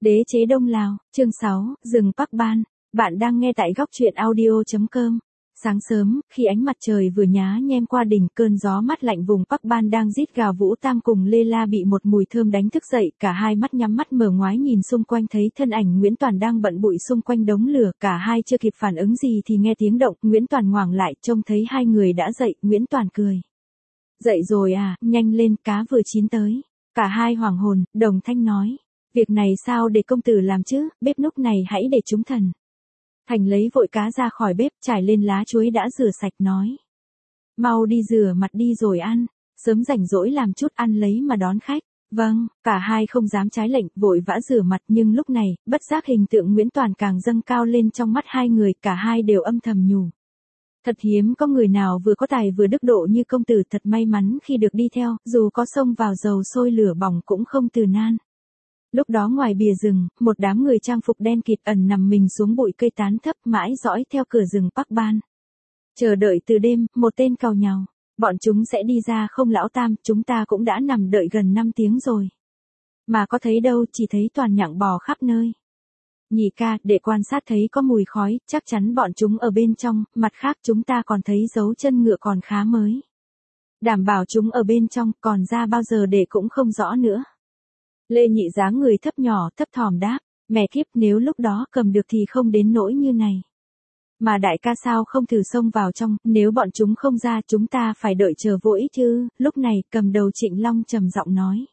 Đế chế Đông Lào, chương 6, rừng Park Ban. Bạn đang nghe tại góc truyện audio.com. Sáng sớm, khi ánh mặt trời vừa nhá nhem qua đỉnh, cơn gió mát lạnh vùng Park Ban đang rít gào. Vũ Tam cùng Lê La bị một mùi thơm đánh thức dậy, cả hai mắt nhắm mắt mở ngoái nhìn xung quanh thấy thân ảnh Nguyễn Toàn đang bận bụi xung quanh đống lửa. Cả hai chưa kịp phản ứng gì thì nghe tiếng động, Nguyễn Toàn ngoảnh lại, trông thấy hai người đã dậy. Nguyễn Toàn cười. Dậy rồi à, nhanh lên, cá vừa chín tới. Cả hai hoảng hồn, đồng thanh nói. Việc này sao để công tử làm chứ, bếp núc này hãy để chúng thần. Thành lấy vội cá ra khỏi bếp, trải lên lá chuối đã rửa sạch nói. Mau đi rửa mặt đi rồi ăn, sớm rảnh rỗi làm chút ăn lấy mà đón khách. Vâng, cả hai không dám trái lệnh, vội vã rửa mặt, nhưng lúc này, bất giác hình tượng Nguyễn Toàn càng dâng cao lên trong mắt hai người, cả hai đều âm thầm nhủ. Thật hiếm có người nào vừa có tài vừa đức độ như công tử, thật may mắn khi được đi theo, dù có xông vào dầu sôi lửa bỏng cũng không từ nan. Lúc đó ngoài bìa rừng, một đám người trang phục đen kịt ẩn nằm mình xuống bụi cây tán thấp mãi dõi theo cửa rừng Park Ban. Chờ đợi từ đêm, một tên càu nhàu. Bọn chúng sẽ đi ra không lão Tam, chúng ta cũng đã nằm đợi gần 5 tiếng rồi. Mà có thấy đâu, chỉ thấy toàn nhặng bò khắp nơi. Nhị ca, để quan sát thấy có mùi khói, chắc chắn bọn chúng ở bên trong, mặt khác chúng ta còn thấy dấu chân ngựa còn khá mới. Đảm bảo chúng ở bên trong, còn ra bao giờ để cũng không rõ nữa. Lê Nhị dáng người thấp nhỏ, thấp thỏm đáp, mẹ kiếp, nếu lúc đó cầm được thì không đến nỗi như này. Mà đại ca sao không thử xông vào trong, nếu bọn chúng không ra chúng ta phải đợi chờ vô ích chứ. Lúc này, cầm đầu Trịnh Long trầm giọng nói.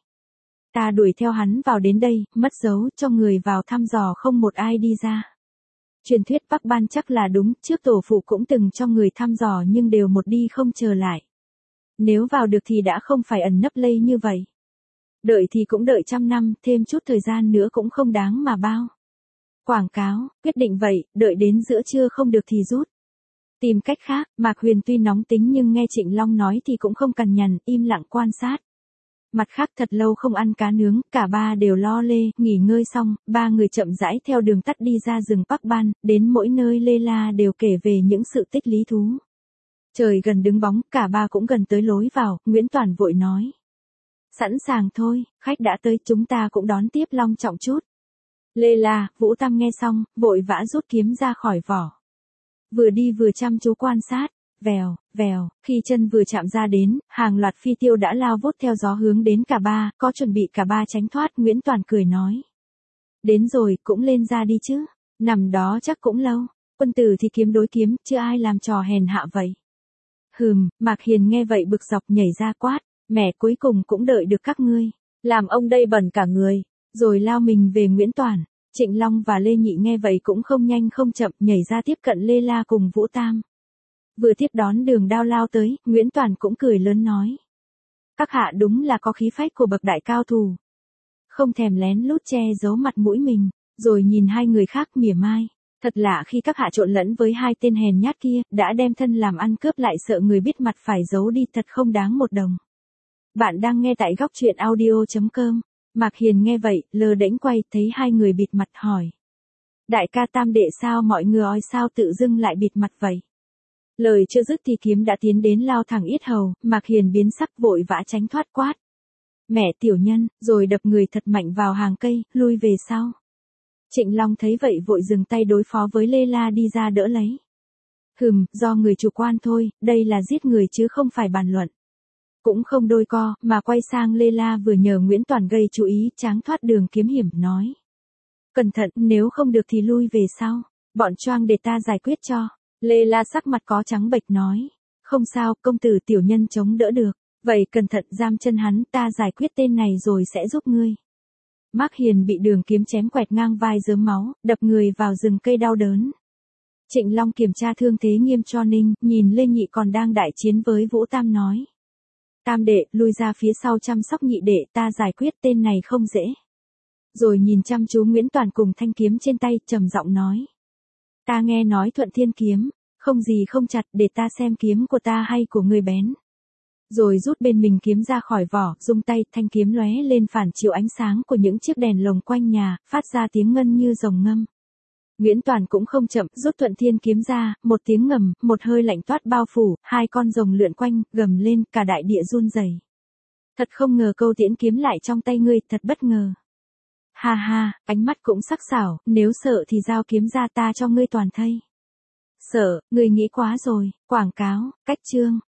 Ta đuổi theo hắn vào đến đây, mất dấu, cho người vào thăm dò không một ai đi ra. Truyền thuyết Park Ban chắc là đúng, trước tổ phụ cũng từng cho người thăm dò nhưng đều một đi không trở lại. Nếu vào được thì đã không phải ẩn nấp lây như vậy. Đợi thì cũng đợi 100 năm, thêm chút thời gian nữa cũng không đáng mà bao. Quảng cáo, quyết định vậy, đợi đến giữa trưa không được thì rút. Tìm cách khác, Mạc Huyền tuy nóng tính nhưng nghe Trịnh Long nói thì cũng không cằn nhằn, im lặng quan sát. Mặt khác thật lâu không ăn cá nướng, cả ba đều lo lê, nghỉ ngơi xong, ba người chậm rãi theo đường tắt đi ra rừng Park Ban, đến mỗi nơi Lê La đều kể về những sự tích lý thú. Trời gần đứng bóng, cả ba cũng gần tới lối vào, Nguyễn Toàn vội nói. Sẵn sàng thôi, khách đã tới, chúng ta cũng đón tiếp long trọng chút. Lê La, Vũ Tam nghe xong, vội vã rút kiếm ra khỏi vỏ. Vừa đi vừa chăm chú quan sát, vèo, vèo, khi chân vừa chạm ra đến, hàng loạt phi tiêu đã lao vút theo gió hướng đến cả ba, có chuẩn bị cả ba tránh thoát. Nguyễn Toàn cười nói. Đến rồi, cũng lên ra đi chứ, nằm đó chắc cũng lâu, quân tử thì kiếm đối kiếm, chứ ai làm trò hèn hạ vậy. Mạc Hiền nghe vậy bực dọc nhảy ra quát. Mẹ cuối cùng cũng đợi được các ngươi, làm ông đây bẩn cả người, rồi lao mình về Nguyễn Toàn. Trịnh Long và Lê Nhị nghe vậy cũng không nhanh không chậm nhảy ra tiếp cận Lê La cùng Vũ Tam. Vừa tiếp đón đường đao lao tới, Nguyễn Toàn cũng cười lớn nói. Các hạ đúng là có khí phách của bậc đại cao thủ. Không thèm lén lút che giấu mặt mũi mình, rồi nhìn hai người khác mỉa mai. Thật lạ khi các hạ trộn lẫn với hai tên hèn nhát kia, đã đem thân làm ăn cướp lại sợ người biết mặt phải giấu đi, thật không đáng một đồng. Bạn đang nghe tại góc truyện audio.com. Mạc Hiền nghe vậy, lơ đễnh quay, thấy hai người bịt mặt hỏi. Đại ca Tam đệ sao mọi người sao tự dưng lại bịt mặt vậy? Lời chưa dứt thì kiếm đã tiến đến lao thẳng yết hầu, Mạc Hiền biến sắc vội vã tránh thoát quát. Mẹ tiểu nhân, rồi đập người thật mạnh vào hàng cây, lui về sau. Trịnh Long thấy vậy vội dừng tay đối phó với Lê La đi ra đỡ lấy. Do người chủ quan thôi, đây là giết người chứ không phải bàn luận. Cũng không đôi co, mà quay sang Lê La vừa nhờ Nguyễn Toàn gây chú ý, tráng thoát đường kiếm hiểm, nói. Cẩn thận, nếu không được thì lui về sau, bọn choang để ta giải quyết cho. Lê La sắc mặt có trắng bệch nói. Không sao, công tử tiểu nhân chống đỡ được, vậy cẩn thận giam chân hắn, ta giải quyết tên này rồi sẽ giúp ngươi. Mạc Hiền bị đường kiếm chém quẹt ngang vai rớm máu, đập người vào rừng cây đau đớn. Trịnh Long kiểm tra thương thế nghiêm cho ninh, nhìn Lê Nhị còn đang đại chiến với Vũ Tam nói. Tam đệ, lui ra phía sau chăm sóc nhị đệ, ta giải quyết tên này không dễ. Rồi nhìn chăm chú Nguyễn Toàn cùng thanh kiếm trên tay, trầm giọng nói. Ta nghe nói Thuận Thiên kiếm, không gì không chặt, để ta xem kiếm của ta hay của người bén. Rồi rút bên mình kiếm ra khỏi vỏ, rung tay, thanh kiếm lóe lên phản chiếu ánh sáng của những chiếc đèn lồng quanh nhà, phát ra tiếng ngân như rồng ngâm. Nguyễn Toàn cũng không chậm, rút Thuận Thiên kiếm ra, một tiếng ngầm, một hơi lạnh toát bao phủ, hai con rồng lượn quanh, gầm lên, cả đại địa run rẩy. Thật không ngờ câu tiễn kiếm lại trong tay ngươi, thật bất ngờ. Ha ha, ánh mắt cũng sắc sảo, nếu sợ thì giao kiếm ra ta cho ngươi toàn thây. Sợ, ngươi nghĩ quá rồi, quảng cáo, cách chương.